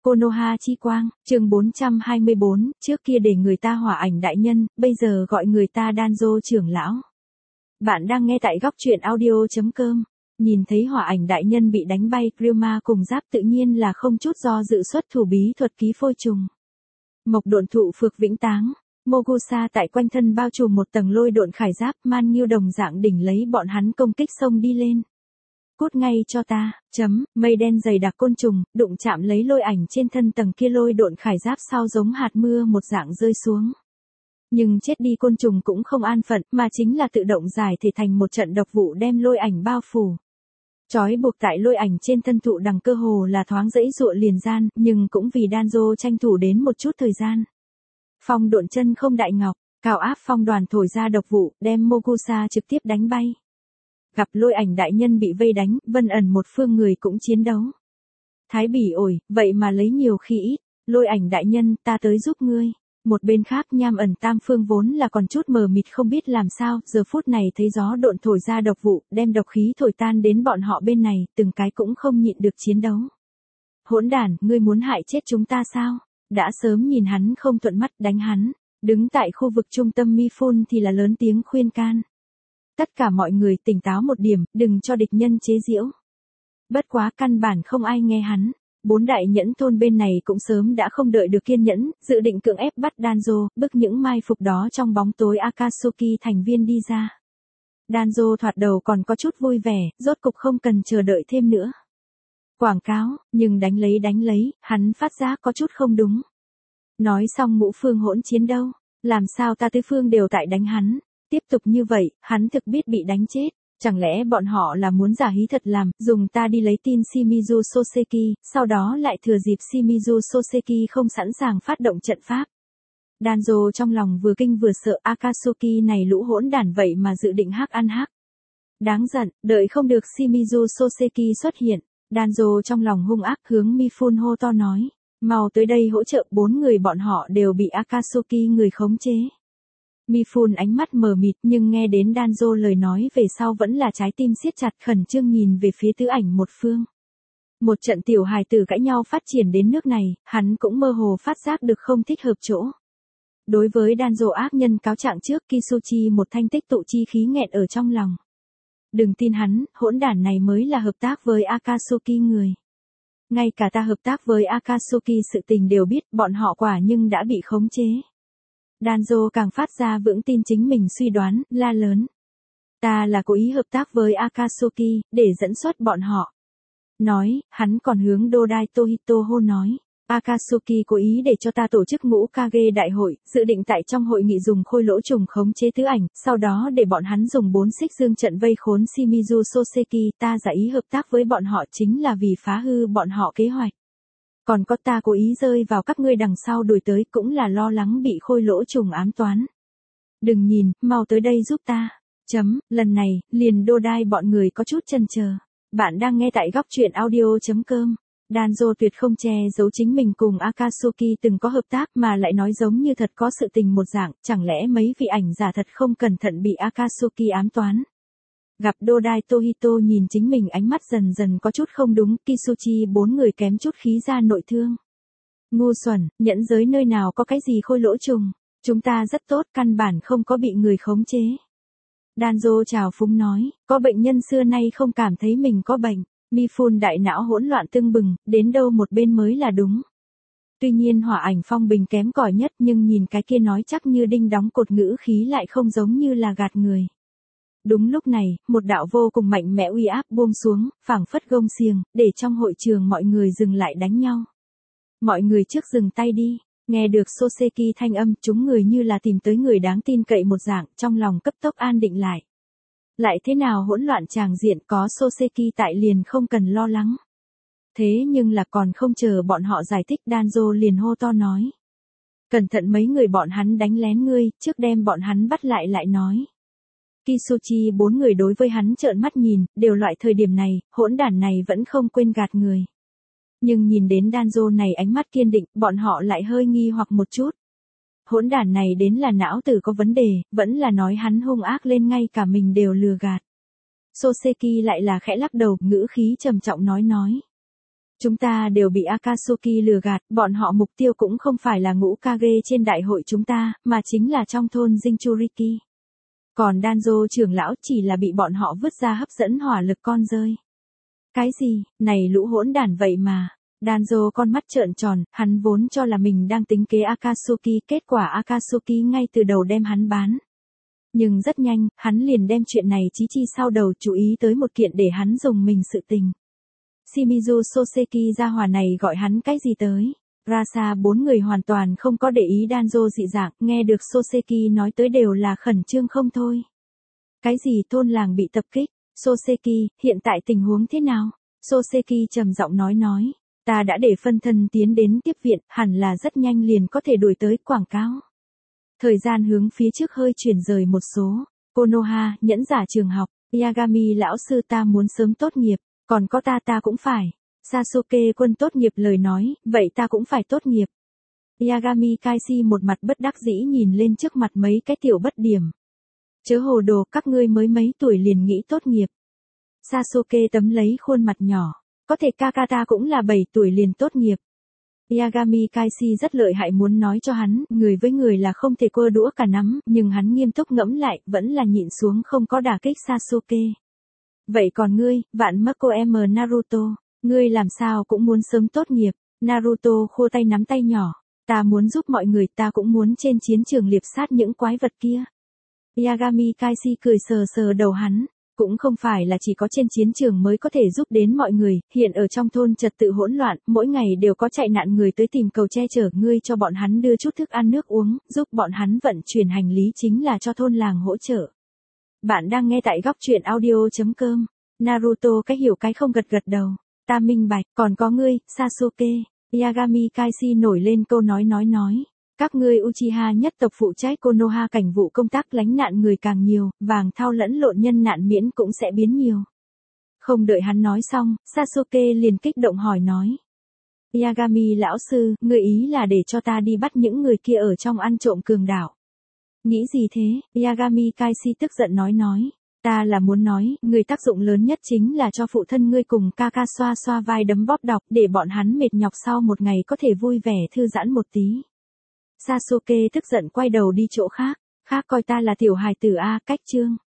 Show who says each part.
Speaker 1: Konoha chi quang, chương 424, trước kia để người ta hỏa ảnh đại nhân, bây giờ gọi người ta Danzo trưởng lão. Bạn đang nghe tại góc truyện audio.com. Nhìn thấy hỏa ảnh đại nhân bị đánh bay, Ryoma cùng giáp tự nhiên là không chút do dự xuất thủ bí thuật ký phôi trùng. Mộc độn thụ phược vĩnh táng, Mogusa tại quanh thân bao trùm một tầng lôi độn khải giáp, Man Nghiêu đồng dạng đỉnh lấy bọn hắn công kích xông đi lên. Cút ngay cho ta, mây đen dày đặc côn trùng, đụng chạm lấy lôi ảnh trên thân tầng kia lôi độn khải giáp sao giống hạt mưa một dạng rơi xuống. Nhưng chết đi côn trùng cũng không an phận, mà chính là tự động giải thể thành một trận độc vụ đem lôi ảnh bao phủ. Chói buộc tại lôi ảnh trên thân thụ đằng cơ hồ là thoáng dãy dụa liền gian, nhưng cũng vì Danzo tranh thủ đến một chút thời gian. Phong độn chân không đại ngọc, cao áp phong đoàn thổi ra độc vụ, đem Mogusa trực tiếp đánh bay. Gặp lôi ảnh đại nhân bị vây đánh, Vân ẩn một phương người cũng chiến đấu. Thái bỉ ổi, vậy mà lấy nhiều khi ít, lôi ảnh đại nhân, ta tới giúp ngươi. Một bên khác Nham ẩn tam phương vốn là còn chút mờ mịt không biết làm sao, giờ phút này thấy gió độn thổi ra độc vụ, đem độc khí thổi tan đến bọn họ bên này, từng cái cũng không nhịn được chiến đấu. Hỗn đản, ngươi muốn hại chết chúng ta sao? Đã sớm nhìn hắn không thuận mắt đánh hắn, đứng tại khu vực trung tâm Mifune thì là lớn tiếng khuyên can. Tất cả mọi người tỉnh táo một điểm, đừng cho địch nhân chế giễu. Bất quá căn bản không ai nghe hắn. Bốn đại nhẫn thôn bên này cũng sớm đã không đợi được kiên nhẫn, dự định cưỡng ép bắt Danzo, bức những mai phục đó trong bóng tối Akatsuki thành viên đi ra. Danzo thoạt đầu còn có chút vui vẻ, rốt cục không cần chờ đợi thêm nữa. Quảng cáo, nhưng đánh lấy, hắn phát giác có chút không đúng. Nói xong ngũ phương hỗn chiến đâu, làm sao ta tứ phương đều tại đánh hắn. Tiếp tục như vậy, hắn thực biết bị đánh chết. Chẳng lẽ bọn họ là muốn giả hí thật làm, dùng ta đi lấy tin Shimizu Soseki, sau đó lại thừa dịp Shimizu Soseki không sẵn sàng phát động trận pháp. Danzo trong lòng vừa kinh vừa sợ, Akatsuki này lũ hỗn đản vậy mà dự định hắc ăn hắc. Đáng giận, đợi không được Shimizu Soseki xuất hiện, Danzo trong lòng hung ác hướng Mifune hô to nói, mau tới đây hỗ trợ, 4 người bọn họ đều bị Akatsuki người khống chế. Mifune ánh mắt mờ mịt nhưng nghe đến Danzo lời nói về sau vẫn là trái tim siết chặt khẩn trương nhìn về phía tứ ảnh một phương. Một trận tiểu hài tử cãi nhau phát triển đến nước này, hắn cũng mơ hồ phát giác được không thích hợp chỗ. Đối với Danzo ác nhân cáo trạng trước, Kisuchi một thanh tích tụ chi khí nghẹn ở trong lòng. Đừng tin hắn, hỗn đản này mới là hợp tác với Akatsuki người. Ngay cả ta hợp tác với Akatsuki sự tình đều biết, bọn họ quả nhưng đã bị khống chế. Danzo càng phát ra vững tin chính mình suy đoán, la lớn. Ta là cố ý hợp tác với Akatsuki, để dẫn xuất bọn họ. Nói, hắn còn hướng Dodai Tohito hô nói. Akatsuki cố ý để cho ta tổ chức ngũ Kage đại hội, dự định tại trong hội nghị dùng khôi lỗ trùng khống chế tứ ảnh, sau đó để bọn hắn dùng 4 xích dương trận vây khốn Shimizu Soseki, ta giả ý hợp tác với bọn họ chính là vì phá hư bọn họ kế hoạch. Còn có ta cố ý rơi vào các ngươi đằng sau đuổi tới cũng là lo lắng bị khôi lỗ trùng ám toán. Đừng nhìn, mau tới đây giúp ta. Lần này, liền Dodai bọn người có chút chần chờ. Bạn đang nghe tại góc truyện audio.com. Danzo tuyệt không che giấu chính mình cùng Akatsuki từng có hợp tác mà lại nói giống như thật có sự tình một dạng, chẳng lẽ mấy vị ảnh giả thật không cẩn thận bị Akatsuki ám toán. Gặp Dodai Tohito nhìn chính mình ánh mắt dần dần có chút không đúng, Kisuchi 4 người kém chút khí ra nội thương. Ngu xuẩn, nhẫn giới nơi nào có cái gì khôi lỗ trùng, chúng ta rất tốt, căn bản không có bị người khống chế. Danzo chào phúng nói, có bệnh nhân xưa nay không cảm thấy mình có bệnh, Mifune đại não hỗn loạn tưng bừng, đến đâu một bên mới là đúng. Tuy nhiên hỏa ảnh phong bình kém cỏi nhất nhưng nhìn cái kia nói chắc như đinh đóng cột ngữ khí lại không giống như là gạt người. Đúng lúc này, một đạo vô cùng mạnh mẽ uy áp buông xuống, phảng phất gông xiềng, để trong hội trường mọi người dừng lại đánh nhau. Mọi người trước dừng tay đi, nghe được Soseki thanh âm, chúng người như là tìm tới người đáng tin cậy một dạng, trong lòng cấp tốc an định lại. Lại thế nào hỗn loạn tràng diện, có Soseki tại liền không cần lo lắng. Thế nhưng là còn không chờ bọn họ giải thích, Danzo liền hô to nói. Cẩn thận mấy người bọn hắn đánh lén ngươi, trước đem bọn hắn bắt lại nói. Kisuchi 4 người đối với hắn trợn mắt nhìn, đều loại thời điểm này, hỗn đản này vẫn không quên gạt người. Nhưng nhìn đến Danzo này ánh mắt kiên định, bọn họ lại hơi nghi hoặc một chút. Hỗn đản này đến là não tử có vấn đề, vẫn là nói hắn hung ác lên ngay cả mình đều lừa gạt. Soseki lại là khẽ lắc đầu, ngữ khí trầm trọng nói. Chúng ta đều bị Akatsuki lừa gạt, bọn họ mục tiêu cũng không phải là ngũ Kage trên đại hội chúng ta, mà chính là trong thôn Jinchuriki. Còn Danzo trưởng lão chỉ là bị bọn họ vứt ra hấp dẫn hỏa lực con rơi. Cái gì, này lũ hỗn đản vậy mà. Danzo con mắt trợn tròn, hắn vốn cho là mình đang tính kế Akatsuki, kết quả Akatsuki ngay từ đầu đem hắn bán. Nhưng rất nhanh, hắn liền đem chuyện này chí chi sau đầu, chú ý tới một kiện để hắn dùng mình sự tình. Shimizu Soseki gia hỏa này gọi hắn cái gì tới? Rasa bốn người hoàn toàn không có để ý Danzo dị dạng, nghe được Soseki nói tới đều là khẩn trương không thôi. Cái gì thôn làng bị tập kích? Soseki, hiện tại tình huống thế nào? Soseki trầm giọng nói. Ta đã để phân thân tiến đến tiếp viện, hẳn là rất nhanh liền có thể đuổi tới quảng cáo. Thời gian hướng phía trước hơi chuyển rời một số. Konoha, nhẫn giả trường học. Yagami lão sư ta muốn sớm tốt nghiệp. Còn có ta cũng phải. Sasuke quân tốt nghiệp lời nói, vậy ta cũng phải tốt nghiệp. Yagami Kaishi một mặt bất đắc dĩ nhìn lên trước mặt mấy cái tiểu bất điểm. Chớ hồ đồ, các ngươi mới mấy tuổi liền nghĩ tốt nghiệp. Sasuke tấm lấy khuôn mặt nhỏ. Có thể Kakata cũng là 7 tuổi liền tốt nghiệp. Yagami Kaishi rất lợi hại, muốn nói cho hắn, người với người là không thể cua đũa cả nắm, nhưng hắn nghiêm túc ngẫm lại, vẫn là nhịn xuống không có đả kích Sasuke. Vậy còn ngươi, vạn Mako M Naruto, ngươi làm sao cũng muốn sớm tốt nghiệp. Naruto khô tay nắm tay nhỏ. Ta muốn giúp mọi người, ta cũng muốn trên chiến trường liệp sát những quái vật kia. Yagami Kaishi cười sờ đầu hắn. Cũng không phải là chỉ có trên chiến trường mới có thể giúp đến mọi người, hiện ở trong thôn trật tự hỗn loạn, mỗi ngày đều có chạy nạn người tới tìm cầu che chở, ngươi cho bọn hắn đưa chút thức ăn nước uống, giúp bọn hắn vận chuyển hành lý chính là cho thôn làng hỗ trợ. Bạn đang nghe tại góc truyện audio.com. Naruto cái hiểu cái không gật đầu. Ta minh bạch, còn có ngươi, Sasuke. Yagami Kaishi nổi lên câu nói. Các ngươi Uchiha nhất tộc phụ trách Konoha cảnh vụ công tác, lánh nạn người càng nhiều, vàng thao lẫn lộn nhân nạn miễn cũng sẽ biến nhiều. Không đợi hắn nói xong, Sasuke liền kích động hỏi nói. Yagami lão sư, ngươi ý là để cho ta đi bắt những người kia ở trong ăn trộm cường đảo. Nghĩ gì thế? Yagami Kaishi tức giận nói. Ta là muốn nói, người tác dụng lớn nhất chính là cho phụ thân ngươi cùng Kaka xoa vai đấm bóp đọc, để bọn hắn mệt nhọc sau một ngày có thể vui vẻ thư giãn một tí. Sasuke tức giận quay đầu đi chỗ khác coi ta là tiểu hài tử a, cách chương.